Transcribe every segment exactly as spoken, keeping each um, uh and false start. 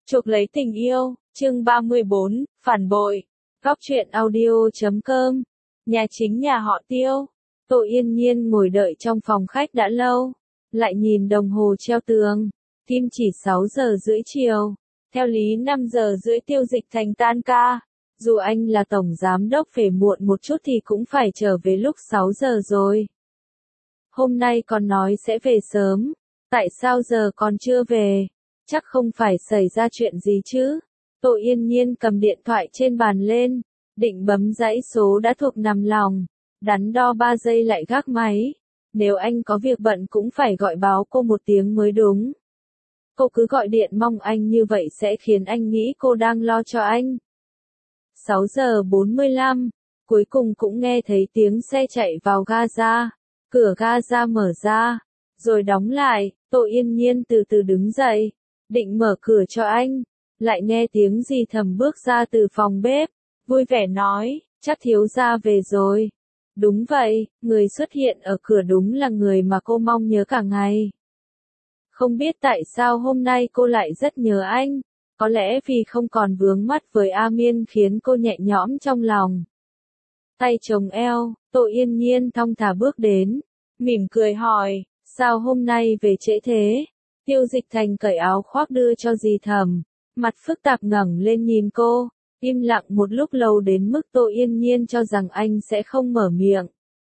Chuộc lấy tình yêu, chương ba mươi bốn, phản bội. Góc truyện audio chấm com. Nhà chính nhà họ Tiêu. Tô Yên Nhiên ngồi đợi trong phòng khách đã lâu, lại nhìn đồng hồ treo tường, kim chỉ sáu giờ rưỡi chiều. Theo lý năm giờ rưỡi Tiêu Dịch Thành tan ca, dù anh là tổng giám đốc về muộn một chút thì cũng phải trở về lúc sáu giờ rồi. Hôm nay còn nói sẽ về sớm, tại sao giờ còn chưa về? Chắc không phải xảy ra chuyện gì chứ? Tô Yên Nhiên cầm điện thoại trên bàn lên, định bấm dãy số đã thuộc nằm lòng, đắn đo ba giây lại gác máy. Nếu anh có việc bận cũng phải gọi báo cô một tiếng mới đúng. Cô cứ gọi điện mong anh như vậy sẽ khiến anh nghĩ cô đang lo cho anh. sáu giờ bốn mươi lăm, cuối cùng cũng nghe thấy tiếng xe chạy vào Gaza. Cửa Gaza mở ra, rồi đóng lại. Tô Yên Nhiên từ từ đứng dậy, định mở cửa cho anh, lại nghe tiếng gì thầm bước ra từ phòng bếp, vui vẻ nói, chắc thiếu gia về rồi. Đúng vậy, người xuất hiện ở cửa đúng là người mà cô mong nhớ cả ngày. Không biết tại sao hôm nay cô lại rất nhớ anh, có lẽ vì không còn vướng mắt với A Miên khiến cô nhẹ nhõm trong lòng. Tay chồng eo, Tô Yên Nhiên thong thả bước đến, mỉm cười hỏi, sao hôm nay về trễ thế? Tiêu Dịch Thành cởi áo khoác đưa cho dì thầm, mặt phức tạp ngẩng lên nhìn cô, im lặng một lúc lâu đến mức Tô Yên Nhiên cho rằng anh sẽ không mở miệng.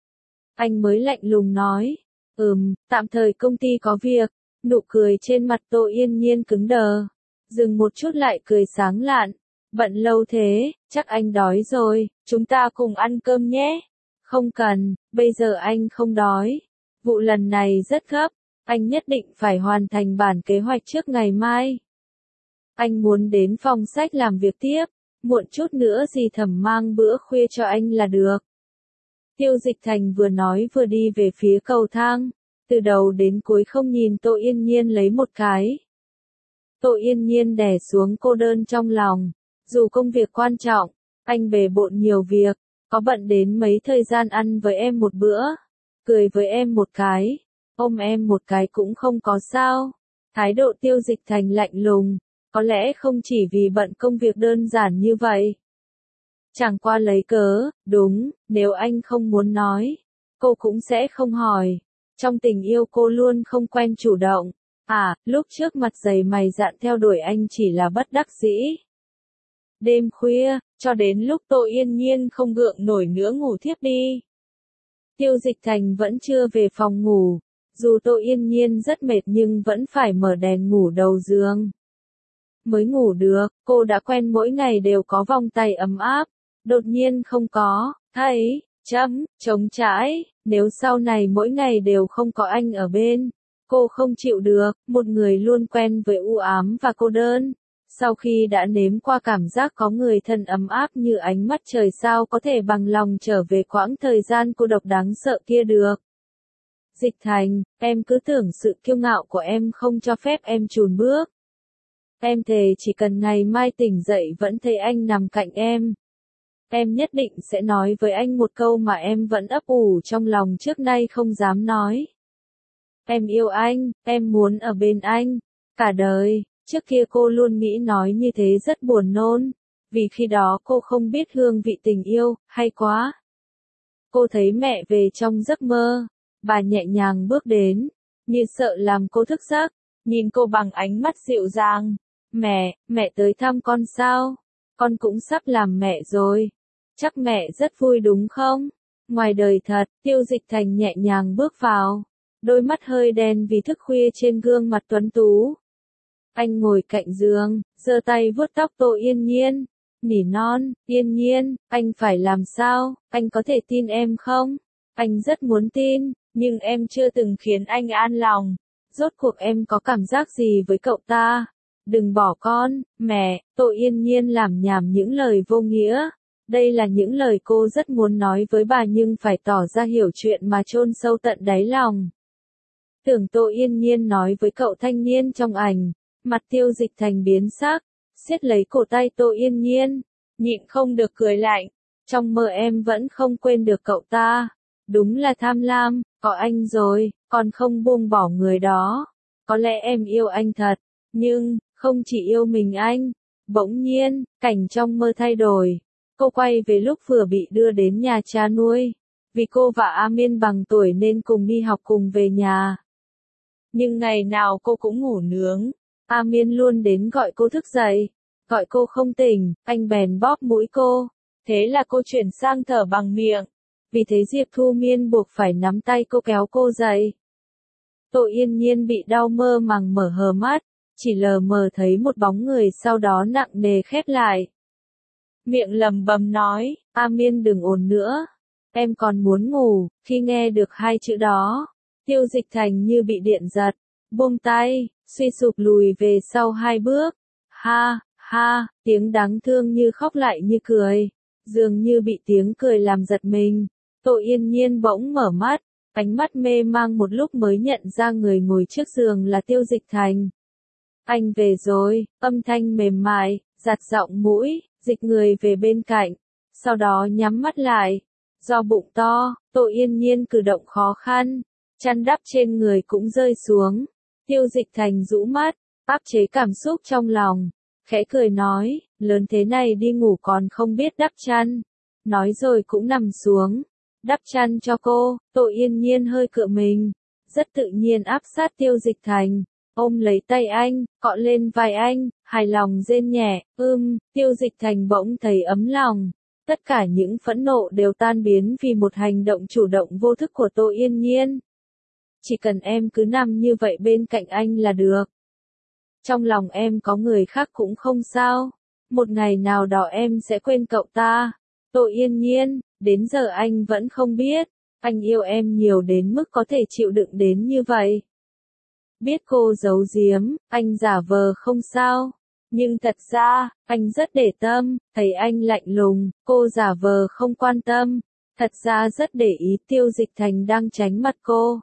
Anh mới lạnh lùng nói, ừm, tạm thời công ty có việc. Nụ cười trên mặt Tô Yên Nhiên cứng đờ, dừng một chút lại cười sáng lạn, bận lâu thế, chắc anh đói rồi, chúng ta cùng ăn cơm nhé. Không cần, bây giờ anh không đói. Vụ lần này rất gấp, anh nhất định phải hoàn thành bản kế hoạch trước ngày mai. Anh muốn đến phòng sách làm việc tiếp, muộn chút nữa dì thầm mang bữa khuya cho anh là được. Tiêu Dịch Thành vừa nói vừa đi về phía cầu thang, từ đầu đến cuối không nhìn Tô Yên Nhiên lấy một cái. Tô Yên Nhiên đè xuống cô đơn trong lòng, dù công việc quan trọng, anh bề bộn nhiều việc, có bận đến mấy thời gian ăn với em một bữa, cười với em một cái, ôm em một cái cũng không có sao. Thái độ Tiêu Dịch Thành lạnh lùng, có lẽ không chỉ vì bận công việc đơn giản như vậy. Chẳng qua lấy cớ, đúng, nếu anh không muốn nói, cô cũng sẽ không hỏi. Trong tình yêu cô luôn không quen chủ động, à, lúc trước mặt dày mày dạn theo đuổi anh chỉ là bất đắc dĩ. Đêm khuya, cho đến lúc Tô Yên Nhiên không gượng nổi nữa ngủ thiếp đi. Tiêu Dịch Thành vẫn chưa về phòng ngủ, dù Tô Yên Nhiên rất mệt nhưng vẫn phải mở đèn ngủ đầu giường. Mới ngủ được, cô đã quen mỗi ngày đều có vòng tay ấm áp, đột nhiên không có, thấy, chấm, trống trải, nếu sau này mỗi ngày đều không có anh ở bên, cô không chịu được. Một người luôn quen với u ám và cô đơn, sau khi đã nếm qua cảm giác có người thân ấm áp như ánh mắt trời sao có thể bằng lòng trở về quãng thời gian cô độc đáng sợ kia được. Dịch Thành, em cứ tưởng sự kiêu ngạo của em không cho phép em chùn bước. Em thề chỉ cần ngày mai tỉnh dậy vẫn thấy anh nằm cạnh em, em nhất định sẽ nói với anh một câu mà em vẫn ấp ủ trong lòng trước nay không dám nói. Em yêu anh, em muốn ở bên anh, cả đời. Trước kia cô luôn nghĩ nói như thế rất buồn nôn, vì khi đó cô không biết hương vị tình yêu, hay quá. Cô thấy mẹ về trong giấc mơ, bà nhẹ nhàng bước đến, như sợ làm cô thức giấc, nhìn cô bằng ánh mắt dịu dàng. Mẹ, mẹ tới thăm con sao? Con cũng sắp làm mẹ rồi. Chắc mẹ rất vui đúng không? Ngoài đời thật, Tiêu Dịch Thành nhẹ nhàng bước vào, đôi mắt hơi đen vì thức khuya trên gương mặt tuấn tú. Anh ngồi cạnh giường, giơ tay vuốt tóc Tô Yên Nhiên, nỉ non, Yên Nhiên, anh phải làm sao, anh có thể tin em không? Anh rất muốn tin, nhưng em chưa từng khiến anh an lòng. Rốt cuộc em có cảm giác gì với cậu ta? Đừng bỏ con, mẹ. Tô Yên Nhiên làm nhảm những lời vô nghĩa. Đây là những lời cô rất muốn nói với bà nhưng phải tỏ ra hiểu chuyện mà chôn sâu tận đáy lòng. Tưởng Tô Yên Nhiên nói với cậu thanh niên trong ảnh, mặt Tiêu Dịch Thành biến sắc, siết lấy cổ tay Tô Yên Nhiên, nhịn không được cười lạnh. Trong mơ em vẫn không quên được cậu ta. Đúng là tham lam, có anh rồi, còn không buông bỏ người đó. Có lẽ em yêu anh thật, nhưng không chỉ yêu mình anh. Bỗng nhiên, cảnh trong mơ thay đổi. Cô quay về lúc vừa bị đưa đến nhà cha nuôi. Vì cô và Amin bằng tuổi nên cùng đi học cùng về nhà. Nhưng ngày nào cô cũng ngủ nướng. Amin luôn đến gọi cô thức dậy. Gọi cô không tỉnh, anh bèn bóp mũi cô. Thế là cô chuyển sang thở bằng miệng. Vì thế Diệp Thu Miên buộc phải nắm tay cô kéo cô dậy. Tô Yên Nhiên bị đau mơ màng mở hờ mắt. Chỉ lờ mờ thấy một bóng người sau đó nặng nề khép lại. Miệng lầm bầm nói, Amin đừng ồn nữa. Em còn muốn ngủ. Khi nghe được hai chữ đó, Tiêu Dịch Thành như bị điện giật. Buông tay, suy sụp lùi về sau hai bước. Ha, ha, tiếng đáng thương như khóc lại như cười. Dường như bị tiếng cười làm giật mình. Tô Yên Nhiên bỗng mở mắt, ánh mắt mê mang một lúc mới nhận ra người ngồi trước giường là Tiêu Dịch Thành. Anh về rồi, âm thanh mềm mại, giặt giọng mũi, dịch người về bên cạnh. Sau đó nhắm mắt lại. Do bụng to, Tô Yên Nhiên cử động khó khăn. Chăn đắp trên người cũng rơi xuống. Tiêu Dịch Thành rũ mắt, áp chế cảm xúc trong lòng. Khẽ cười nói, lớn thế này đi ngủ còn không biết đắp chăn. Nói rồi cũng nằm xuống. Đắp chăn cho cô, Tô Yên Nhiên hơi cựa mình. Rất tự nhiên áp sát Tiêu Dịch Thành. Ôm lấy tay anh, cọ lên vai anh, hài lòng rên nhẹ, ưm, Tiêu Dịch Thành bỗng thấy ấm lòng. Tất cả những phẫn nộ đều tan biến vì một hành động chủ động vô thức của Tô Yên Nhiên. Chỉ cần em cứ nằm như vậy bên cạnh anh là được. Trong lòng em có người khác cũng không sao. Một ngày nào đó em sẽ quên cậu ta. Tô Yên Nhiên, đến giờ anh vẫn không biết. Anh yêu em nhiều đến mức có thể chịu đựng đến như vậy. Biết cô giấu giếm, anh giả vờ không sao. Nhưng thật ra, anh rất để tâm, thấy anh lạnh lùng, cô giả vờ không quan tâm. Thật ra rất để ý Tiêu Dịch Thành đang tránh mặt cô.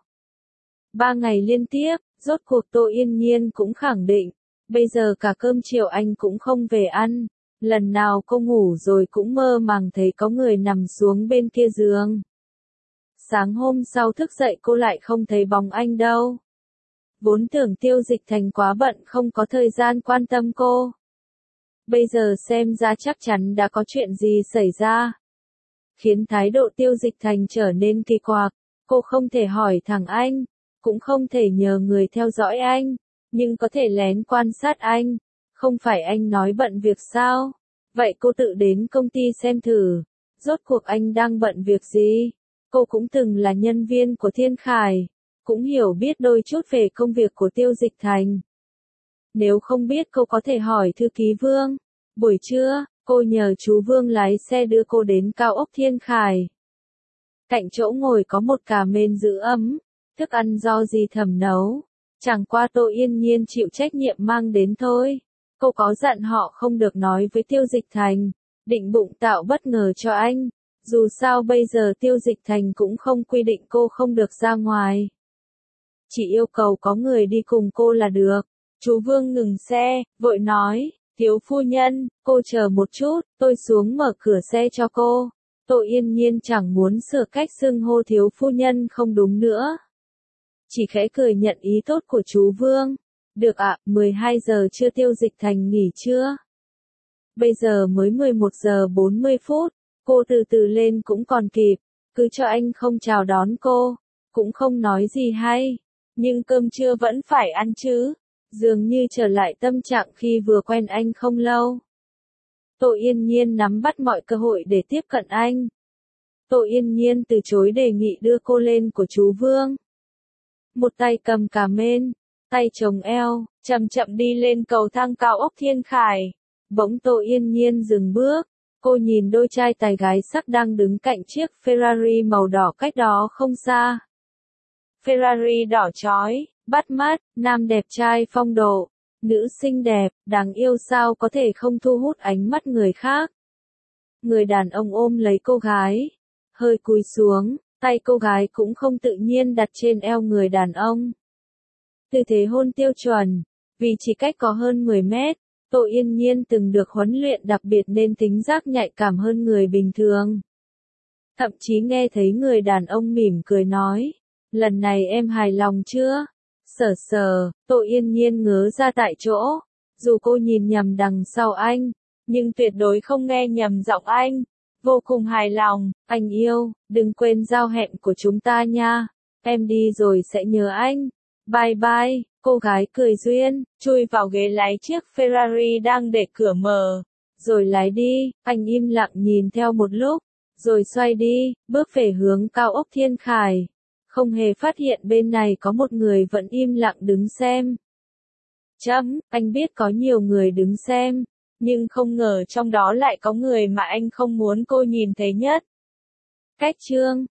Ba ngày liên tiếp, rốt cuộc Tô Yên Nhiên cũng khẳng định. Bây giờ cả cơm chiều anh cũng không về ăn. Lần nào cô ngủ rồi cũng mơ màng thấy có người nằm xuống bên kia giường. Sáng hôm sau thức dậy cô lại không thấy bóng anh đâu. Vốn tưởng Tiêu Dịch Thành quá bận không có thời gian quan tâm cô. Bây giờ xem ra chắc chắn đã có chuyện gì xảy ra. Khiến thái độ Tiêu Dịch Thành trở nên kỳ quặc. Cô không thể hỏi thẳng anh. Cũng không thể nhờ người theo dõi anh. Nhưng có thể lén quan sát anh. Không phải anh nói bận việc sao? Vậy cô tự đến công ty xem thử. Rốt cuộc anh đang bận việc gì? Cô cũng từng là nhân viên của Thiên Khải. Cũng hiểu biết đôi chút về công việc của Tiêu Dịch Thành. Nếu không biết cô có thể hỏi thư ký Vương. Buổi trưa, cô nhờ chú Vương lái xe đưa cô đến cao ốc Thiên Khải. Cạnh chỗ ngồi có một cà mên giữ ấm. Thức ăn do dì Thẩm nấu. Chẳng qua Tô Yên Nhiên chịu trách nhiệm mang đến thôi. Cô có dặn họ không được nói với Tiêu Dịch Thành. Định bụng tạo bất ngờ cho anh. Dù sao bây giờ Tiêu Dịch Thành cũng không quy định cô không được ra ngoài. Chỉ yêu cầu có người đi cùng cô là được. Chú Vương ngừng xe, vội nói, thiếu phu nhân, cô chờ một chút, tôi xuống mở cửa xe cho cô. Tô Yên Nhiên chẳng muốn sửa cách xưng hô thiếu phu nhân không đúng nữa. Chỉ khẽ cười nhận ý tốt của chú Vương. Được ạ, mười hai giờ chưa Tiêu Dịch Thành nghỉ chưa? Bây giờ mới mười một giờ bốn mươi phút, cô từ từ lên cũng còn kịp, cứ cho anh không chào đón cô, cũng không nói gì hay. Nhưng cơm trưa vẫn phải ăn chứ. Dường như trở lại tâm trạng khi vừa quen anh không lâu. Tô Yên Nhiên nắm bắt mọi cơ hội để tiếp cận anh. Tô Yên Nhiên từ chối đề nghị đưa cô lên của chú Vương. Một tay cầm cà mên, tay chồng eo, chậm chậm đi lên cầu thang cao ốc Thiên Khải. Bỗng Tô Yên Nhiên dừng bước. Cô nhìn đôi trai tài gái sắc đang đứng cạnh chiếc Ferrari màu đỏ cách đó không xa. Ferrari đỏ chói, bắt mắt, nam đẹp trai phong độ, nữ xinh đẹp, đáng yêu sao có thể không thu hút ánh mắt người khác. Người đàn ông ôm lấy cô gái, hơi cúi xuống, tay cô gái cũng không tự nhiên đặt trên eo người đàn ông. Tư thế hôn tiêu chuẩn, vì chỉ cách có hơn mười mét, Tô Yên Nhiên từng được huấn luyện đặc biệt nên tính giác nhạy cảm hơn người bình thường. Thậm chí nghe thấy người đàn ông mỉm cười nói, lần này em hài lòng chưa? Sờ sờ, Tô Yên Nhiên ngớ ra tại chỗ. Dù cô nhìn nhầm đằng sau anh, nhưng tuyệt đối không nghe nhầm giọng anh. Vô cùng hài lòng, anh yêu, đừng quên giao hẹn của chúng ta nha. Em đi rồi sẽ nhớ anh. Bye bye, cô gái cười duyên, chui vào ghế lái chiếc Ferrari đang để cửa mở. Rồi lái đi, anh im lặng nhìn theo một lúc, rồi xoay đi, bước về hướng cao ốc Thiên Khải. Không hề phát hiện bên này có một người vẫn im lặng đứng xem. Chấm, anh biết có nhiều người đứng xem, nhưng không ngờ trong đó lại có người mà anh không muốn cô nhìn thấy nhất. Cách chương